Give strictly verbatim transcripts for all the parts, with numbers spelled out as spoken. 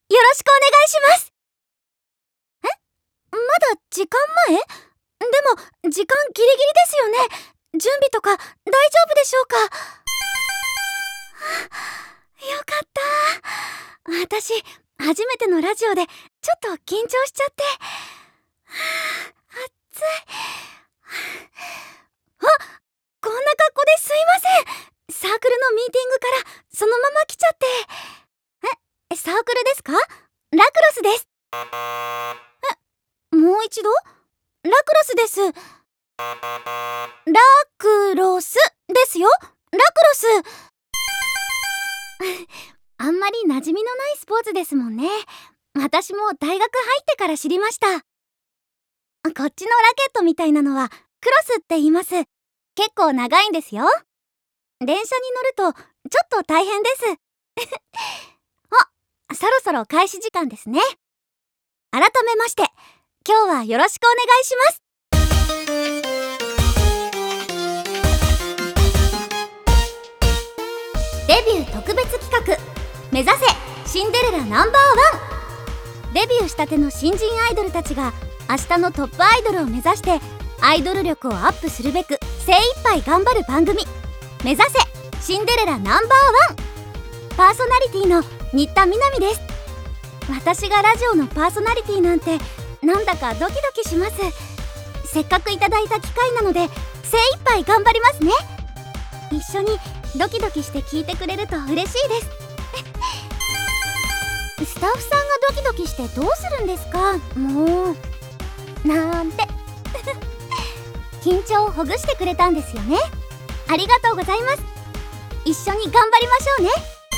よろしくお願いします。え、まだ時間前？でも時間ギリギリですよね。準備とか大丈夫でしょうか？はあ、よかった。私初めてのラジオでちょっと緊張しちゃって。はあ、暑い。あ、こんな格好ですいません。サークルのミーティングからそのまま来ちゃって。え、サークルですか？ラクロスです。え、もう一度？ラクロスです。ラクロスですよ。ラクロス。あんまり馴染みのないスポーツですもんね。私も大学入ってから知りました。こっちのラケットみたいなのはクロスって言います。結構長いんですよ。電車に乗るとちょっと大変です。あ、そろそろ開始時間ですね。改めまして今日はよろしくお願いします。デビュー特別企画、目指せシンデレラナンバーワン。デビューしたての新人アイドルたちが明日のトップアイドルを目指してアイドル力をアップするべく精一杯頑張る番組、目指せシンデレラナンバーワン。パーソナリティの新田みなみです。私がラジオのパーソナリティなんてなんだかドキドキします。せっかくいただいた機会なので精一杯頑張りますね。一緒にドキドキして聞いてくれると嬉しいです。スタッフさんがドキドキしてどうするんですか、もうなんて緊張をほぐしてくれたんですよね。ありがとうございます。一緒に頑張りましょうね。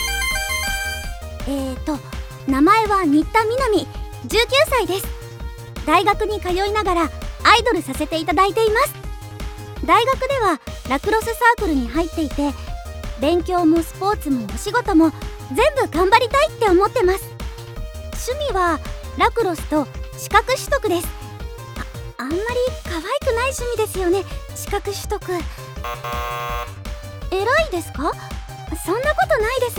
えーと名前は新田みなみ、じゅうきゅうさいです。大学に通いながらアイドルさせていただいています。大学ではラクロスサークルに入っていて、勉強もスポーツもお仕事も全部頑張りたいって思ってます。趣味はラクロスと資格取得です。 あ, あんまり可愛くない趣味ですよね、資格取得。偉いですか？そんなことないです。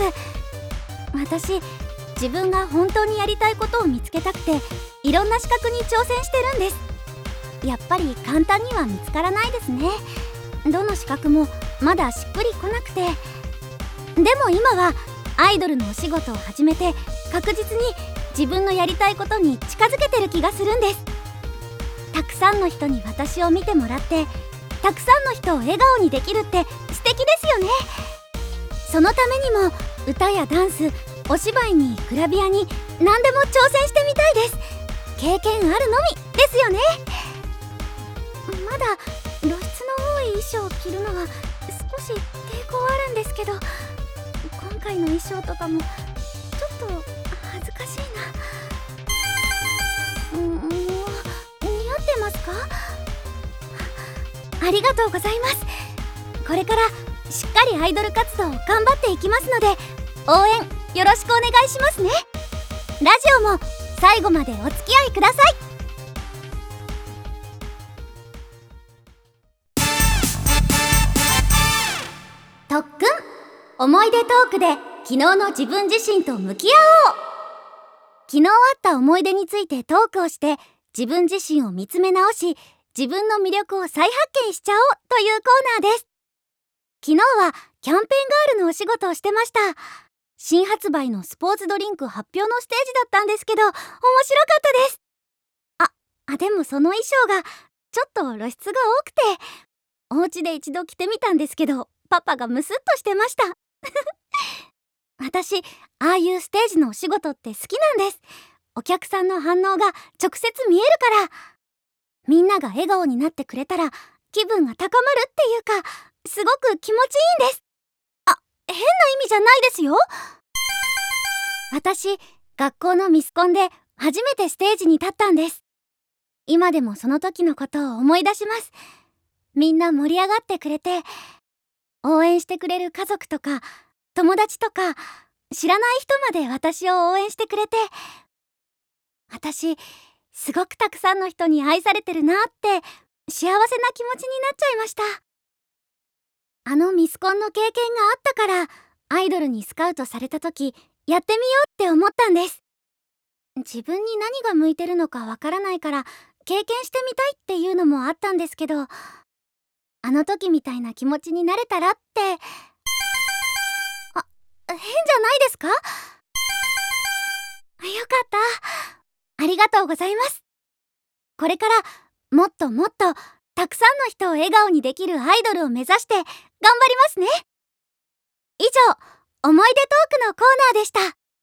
私自分が本当にやりたいことを見つけたくていろんな資格に挑戦してるんです。やっぱり簡単には見つからないですね。どの資格もまだしっくりこなくて。でも今はアイドルのお仕事を始めて確実に自分のやりたいことに近づけてる気がするんです。たくさんの人に私を見てもらってたくさんの人を笑顔にできるって素敵ですよね。そのためにも歌やダンス、お芝居にグラビアに何でも挑戦してみたいです。経験あるのみですよね。まだ露出の多い衣装を着るのは少し抵抗あるんですけど、今回の衣装とかもちょっと恥ずかしいな。もう似合ってますか？ありがとうございます。これからしっかりアイドル活動を頑張っていきますので応援よろしくお願いしますね。ラジオも最後までお付き合いください。特訓、思い出トークで昨日の自分自身と向き合おう。昨日あった思い出についてトークをして自分自身を見つめ直し、自分の魅力を再発見しちゃおうというコーナーです。昨日はキャンペーンガールのお仕事をしてました。新発売のスポーツドリンク発表のステージだったんですけど面白かったです。あ、あでもその衣装がちょっと露出が多くて、お家で一度着てみたんですけどパパがムスッとしてました私ああいうステージのお仕事って好きなんです。お客さんの反応が直接見えるから、みんなが笑顔になってくれたら気分が高まるっていうか、すごく気持ちいいんです。あ、変な意味じゃないですよ。私学校のミスコンで初めてステージに立ったんです。今でもその時のことを思い出します。みんな盛り上がってくれて、応援してくれる家族とか友達とか知らない人まで私を応援してくれて、私すごくたくさんの人に愛されてるなって幸せな気持ちになっちゃいました。あのミスコンの経験があったからアイドルにスカウトされた時やってみようって思ったんです。 自分に何が向いてるのかわからないから経験してみたいっていうのもあったんですけど、あの時みたいな気持ちになれたらって。あ、変じゃないですか？よかった。ありがとうございます。これからもっともっとたくさんの人を笑顔にできるアイドルを目指して頑張りますね。以上、思い出トークのコーナーでした。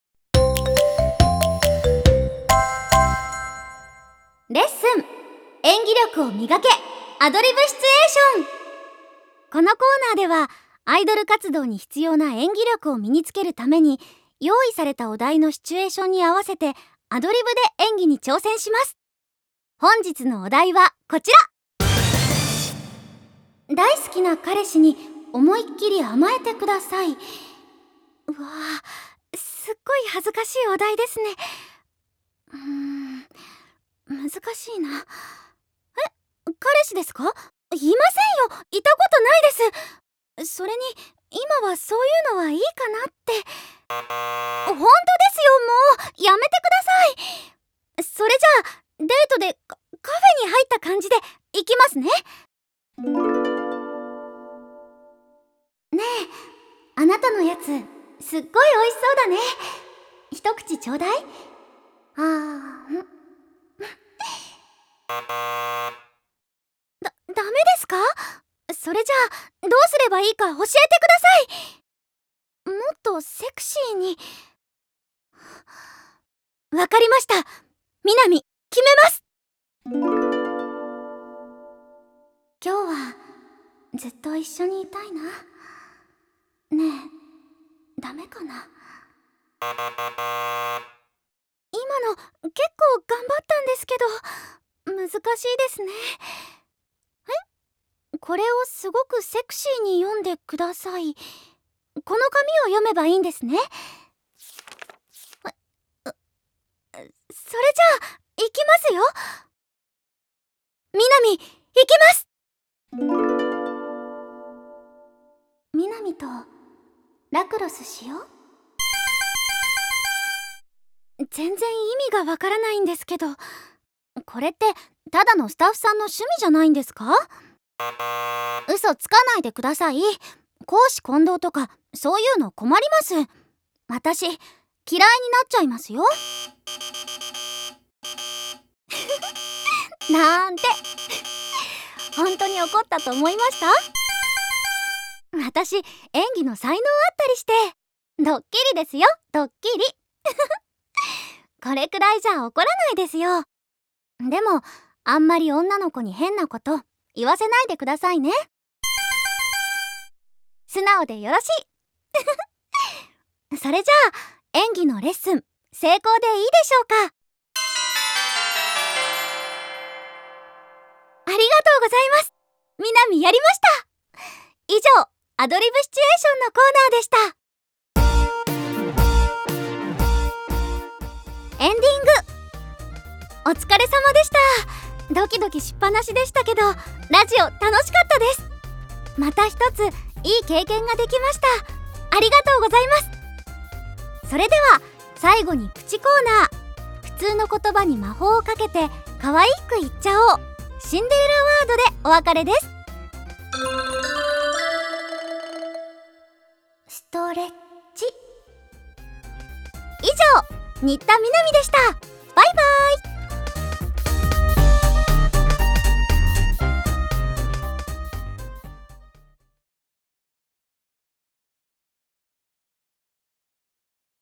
レッスン、演技力を磨け、アドリブシチュエーション。このコーナーではアイドル活動に必要な演技力を身につけるために、用意されたお題のシチュエーションに合わせてアドリブで演技に挑戦します。本日のお題はこちら。大好きな彼氏に思いっきり甘えてください。うわぁ、すっごい恥ずかしいお題ですね。うーん、難しいな。え、彼氏ですか？いませんよ。いたことないです。それに今はそういうのはいいかなって。本当ですよ、もうやめてください。それじゃあデートでカフェに入った感じで行きますね。ねえ、あなたのやつすっごい美味しそうだね。一口ちょうだい。あーんだ、ダメですか？それじゃあどうすればいいか教えてください。もっとセクシーに。わかりました。みなみ、決めます。今日はずっと一緒にいたいな。ねえ、ダメかな？今の結構頑張ったんですけど難しいですね。え、これをすごくセクシーに読んでください。この紙を読めばいいんですね。それじゃあ行きますよ。みなみ、行きます。みなみとラクロスしよう。全然意味がわからないんですけど、これってただのスタッフさんの趣味じゃないんですか？嘘つかないでください。公私混同とかそういうの困ります。私嫌いになっちゃいますよ。なんて本当に怒ったと思いました？私演技の才能あったりして。ドッキリですよ、ドッキリ。これくらいじゃ怒らないですよ。でもあんまり女の子に変なこと言わせないでくださいね。素直でよろしい。それじゃあ演技のレッスン成功でいいでしょうか？ありがとうございます。みなみやりました。以上、アドリブシチュエーションのコーナーでした。エンディング。お疲れ様でした。ドキドキしっぱなしでしたけどラジオ楽しかったです。また一ついい経験ができました。ありがとうございます。それでは最後にプチコーナー。普通の言葉に魔法をかけて可愛く言っちゃおう。シンデレラワードでお別れです。ストレッチ。以上、新田みなみでした。バイバーイ。